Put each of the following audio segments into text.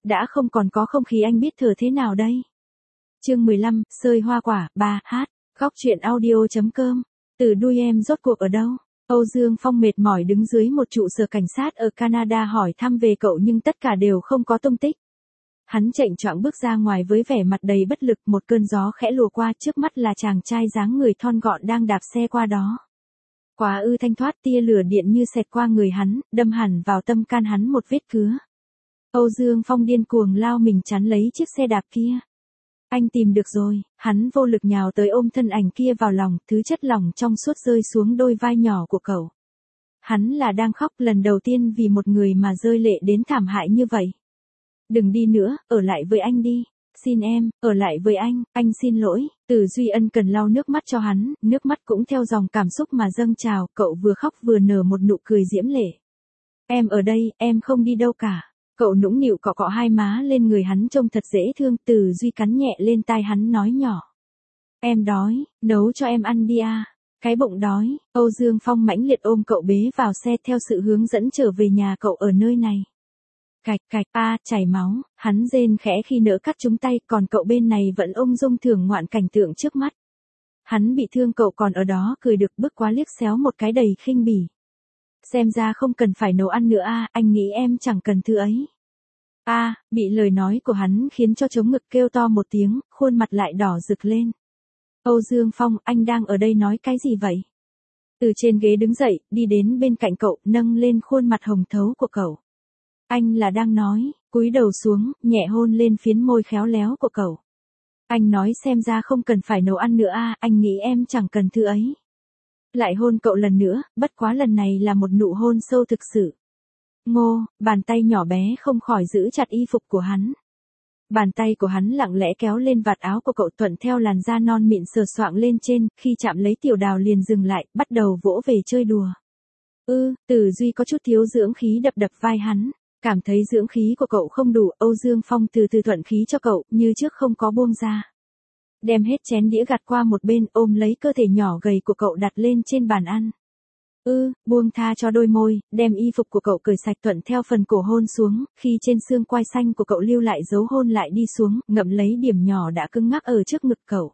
đã không còn có không khí anh biết thở thế nào đây. Chương 15, sơi hoa quả, 3, hát, góc truyện audio.com. Từ đuôi em rốt cuộc ở đâu? Âu Dương Phong mệt mỏi đứng dưới một trụ sở cảnh sát ở Canada hỏi thăm về cậu nhưng tất cả đều không có tung tích. Hắn chệnh choạng bước ra ngoài với vẻ mặt đầy bất lực, một cơn gió khẽ lùa qua, trước mắt là chàng trai dáng người thon gọn đang đạp xe qua đó. Quá ư thanh thoát, tia lửa điện như xẹt qua người hắn, đâm hẳn vào tâm can hắn một vết cứa. Âu Dương Phong điên cuồng lao mình chắn lấy chiếc xe đạp kia. Anh tìm được rồi, hắn vô lực nhào tới ôm thân ảnh kia vào lòng, thứ chất lỏng trong suốt rơi xuống đôi vai nhỏ của cậu. Hắn là đang khóc lần đầu tiên vì một người mà rơi lệ đến thảm hại như vậy. Đừng đi nữa, ở lại với anh đi. Xin em, ở lại với anh xin lỗi. Từ Duy ân cần lau nước mắt cho hắn, nước mắt cũng theo dòng cảm xúc mà dâng trào, cậu vừa khóc vừa nở một nụ cười diễm lệ. Em ở đây, em không đi đâu cả. Cậu nũng nịu cọ cọ hai má lên người hắn trông thật dễ thương, Từ Duy cắn nhẹ lên tai hắn nói nhỏ. Em đói, nấu cho em ăn đi à. Cái bụng đói, Âu Dương Phong mãnh liệt ôm cậu bế vào xe theo sự hướng dẫn trở về nhà cậu ở nơi này. Cạch cạch, chảy máu, hắn rên khẽ khi nỡ cắt chúng tay, còn cậu bên này vẫn ung dung thưởng ngoạn cảnh tượng trước mắt. Hắn bị thương cậu còn ở đó cười được, bước qua liếc xéo một cái đầy khinh bỉ. Xem ra không cần phải nấu ăn nữa anh nghĩ em chẳng cần thứ ấy. Bị lời nói của hắn khiến cho trống ngực kêu to một tiếng, khuôn mặt lại đỏ rực lên. Âu Dương Phong, anh đang ở đây nói cái gì vậy? Từ trên ghế đứng dậy, đi đến bên cạnh cậu, nâng lên khuôn mặt hồng thấu của cậu. Anh là đang nói, cúi đầu xuống, nhẹ hôn lên phiến môi khéo léo của cậu. Anh nói xem ra không cần phải nấu ăn nữa anh nghĩ em chẳng cần thứ ấy. Lại hôn cậu lần nữa, bất quá lần này là một nụ hôn sâu thực sự. Ngô, bàn tay nhỏ bé không khỏi giữ chặt y phục của hắn. Bàn tay của hắn lặng lẽ kéo lên vạt áo của cậu, thuận theo làn da non mịn sờ soạng lên trên, khi chạm lấy tiểu đào liền dừng lại, bắt đầu vỗ về chơi đùa. Từ Duy có chút thiếu dưỡng khí đập đập vai hắn. Cảm thấy dưỡng khí của cậu không đủ, Âu Dương Phong từ từ thuận khí cho cậu, như trước không có buông ra. Đem hết chén đĩa gạt qua một bên, ôm lấy cơ thể nhỏ gầy của cậu đặt lên trên bàn ăn. Buông tha cho đôi môi, đem y phục của cậu cởi sạch, thuận theo phần cổ hôn xuống, khi trên xương quai xanh của cậu lưu lại dấu hôn lại đi xuống, ngậm lấy điểm nhỏ đã cứng ngắc ở trước ngực cậu.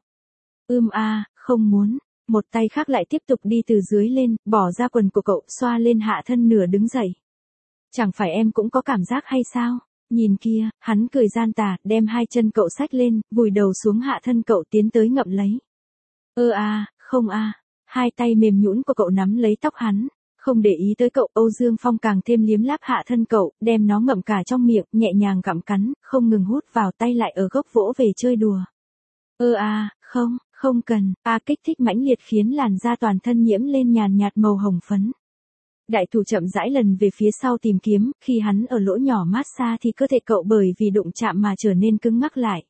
Không muốn. Một tay khác lại tiếp tục đi từ dưới lên, bỏ ra quần của cậu, xoa lên hạ thân nửa đứng dậy. Chẳng phải em cũng có cảm giác hay sao? Nhìn kia, hắn cười gian tà, đem hai chân cậu xách lên, vùi đầu xuống hạ thân cậu tiến tới ngậm lấy. Không Hai tay mềm nhũn của cậu nắm lấy tóc hắn, không để ý tới cậu, Âu Dương Phong càng thêm liếm láp hạ thân cậu, đem nó ngậm cả trong miệng, nhẹ nhàng gặm cắn, không ngừng hút vào tay lại ở gốc vỗ về chơi đùa. Không cần, kích thích mãnh liệt khiến làn da toàn thân nhiễm lên nhàn nhạt màu hồng phấn. Đại thủ chậm rãi lần về phía sau tìm kiếm, khi hắn ở lỗ nhỏ mát xa thì cơ thể cậu bởi vì đụng chạm mà trở nên cứng ngắc lại.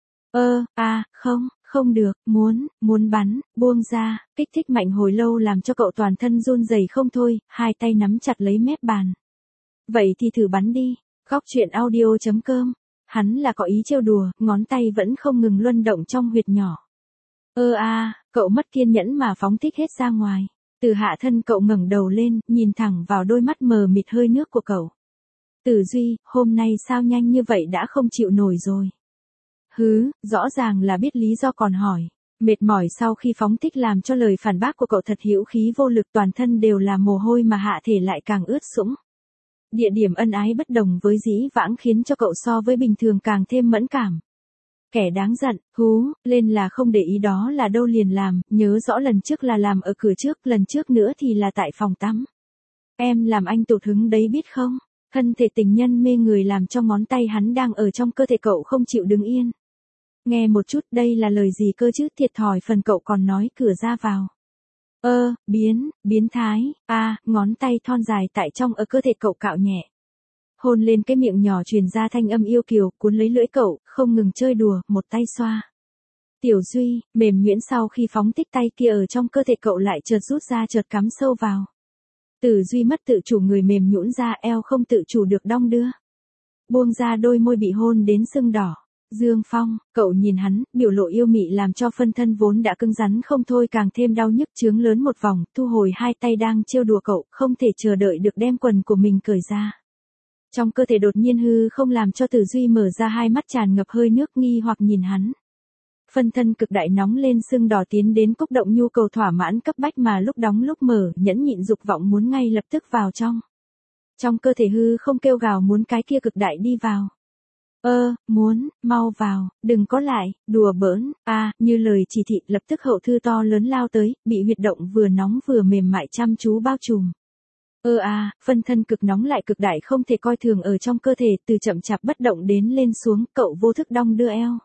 Không được, muốn bắn, buông ra, kích thích mạnh hồi lâu làm cho cậu toàn thân run rẩy không thôi, hai tay nắm chặt lấy mép bàn. Vậy thì thử bắn đi, góc truyện audio.com, hắn là có ý trêu đùa, ngón tay vẫn không ngừng luân động trong huyệt nhỏ. Cậu mất kiên nhẫn mà phóng thích hết ra ngoài. Từ hạ thân cậu ngẩng đầu lên, nhìn thẳng vào đôi mắt mờ mịt hơi nước của cậu. Từ Duy, hôm nay sao nhanh như vậy đã không chịu nổi rồi. Rõ ràng là biết lý do còn hỏi. Mệt mỏi sau khi phóng thích làm cho lời phản bác của cậu thật hữu khí vô lực, toàn thân đều là mồ hôi mà hạ thể lại càng ướt sũng. Địa điểm ân ái bất đồng với dĩ vãng khiến cho cậu so với bình thường càng thêm mẫn cảm. Kẻ đáng giận, lên là không để ý đó là đâu liền làm, nhớ rõ lần trước là làm ở cửa trước, lần trước nữa thì là tại phòng tắm. Em làm anh tụt hứng đấy biết không? Thân thể tình nhân mê người làm cho ngón tay hắn đang ở trong cơ thể cậu không chịu đứng yên. Nghe một chút, đây là lời gì cơ chứ, thiệt thòi phần cậu còn nói cửa ra vào. Biến thái, ngón tay thon dài tại trong ở cơ thể cậu cạo nhẹ. Hôn lên cái miệng nhỏ truyền ra thanh âm yêu kiều, cuốn lấy lưỡi cậu, không ngừng chơi đùa, một tay xoa. Tiểu Duy, mềm nhuyễn sau khi phóng thích tay kia ở trong cơ thể cậu lại chợt rút ra chợt cắm sâu vào. Từ Duy mất tự chủ, người mềm nhũn ra, eo không tự chủ được đong đưa. Buông ra đôi môi bị hôn đến sưng đỏ. Dương Phong, cậu nhìn hắn, biểu lộ yêu mị làm cho phân thân vốn đã cứng rắn không thôi càng thêm đau nhức chướng lớn một vòng, thu hồi hai tay đang trêu đùa cậu, không thể chờ đợi được đem quần của mình cởi ra. Trong cơ thể đột nhiên hư không làm cho Tử Duy mở ra hai mắt tràn ngập hơi nước nghi hoặc nhìn hắn. Phân thân cực đại nóng lên sưng đỏ tiến đến cúc động nhu cầu thỏa mãn cấp bách mà lúc đóng lúc mở, nhẫn nhịn dục vọng muốn ngay lập tức vào trong. Trong cơ thể hư không kêu gào muốn cái kia cực đại đi vào. Muốn, mau vào, đừng có lại, đùa bỡn, như lời chỉ thị lập tức hậu thư to lớn lao tới, bị huyệt động vừa nóng vừa mềm mại chăm chú bao trùm. Phân thân cực nóng lại cực đại không thể coi thường ở trong cơ thể từ chậm chạp bất động đến lên xuống, cậu vô thức đong đưa eo.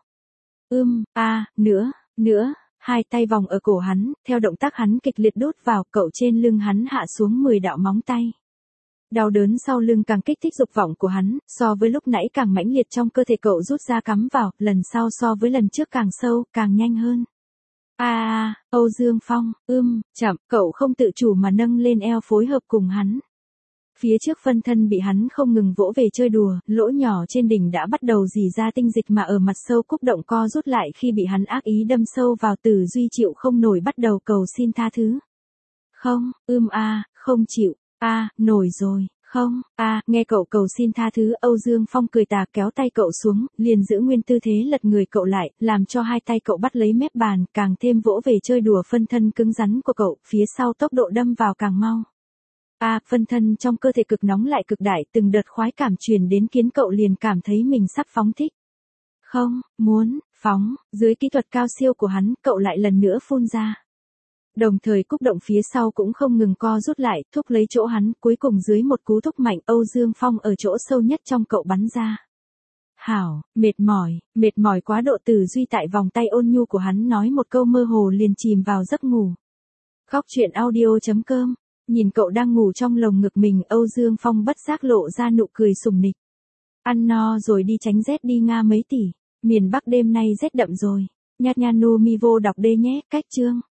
Nữa, hai tay vòng ở cổ hắn, theo động tác hắn kịch liệt đút vào, cậu trên lưng hắn hạ xuống 10 đạo móng tay. Đau đớn sau lưng càng kích thích dục vọng của hắn, so với lúc nãy càng mãnh liệt trong cơ thể cậu rút ra cắm vào, lần sau so với lần trước càng sâu, càng nhanh hơn. Âu Dương Phong, chậm, cậu không tự chủ mà nâng lên eo phối hợp cùng hắn. Phía trước phân thân bị hắn không ngừng vỗ về chơi đùa, lỗ nhỏ trên đỉnh đã bắt đầu rỉ ra tinh dịch mà ở mặt sâu cúc động co rút lại khi bị hắn ác ý đâm sâu vào. Tử Duy chịu không nổi bắt đầu cầu xin tha thứ. Không, không chịu, nổi rồi, không, nghe cậu cầu xin tha thứ. Âu Dương Phong cười tà kéo tay cậu xuống, liền giữ nguyên tư thế lật người cậu lại, làm cho hai tay cậu bắt lấy mép bàn, càng thêm vỗ về chơi đùa phân thân cứng rắn của cậu, phía sau tốc độ đâm vào càng mau. Phân thân trong cơ thể cực nóng lại cực đại, từng đợt khoái cảm truyền đến khiến cậu liền cảm thấy mình sắp phóng thích. Không, muốn, phóng, dưới kỹ thuật cao siêu của hắn, cậu lại lần nữa phun ra. Đồng thời cúc động phía sau cũng không ngừng co rút lại, thúc lấy chỗ hắn, cuối cùng dưới một cú thúc mạnh Âu Dương Phong ở chỗ sâu nhất trong cậu bắn ra. Hảo, mệt mỏi quá độ. Tử Duy tại vòng tay ôn nhu của hắn nói một câu mơ hồ liền chìm vào giấc ngủ. Góc truyện audio.com. Nhìn cậu đang ngủ trong lồng ngực mình, Âu Dương Phong bất giác lộ ra nụ cười sùng nịch. Ăn no rồi đi tránh rét đi Nga mấy tỷ. Miền Bắc đêm nay rét đậm rồi. Nhạt nhanu mi vô đọc đê nhé, cách chương.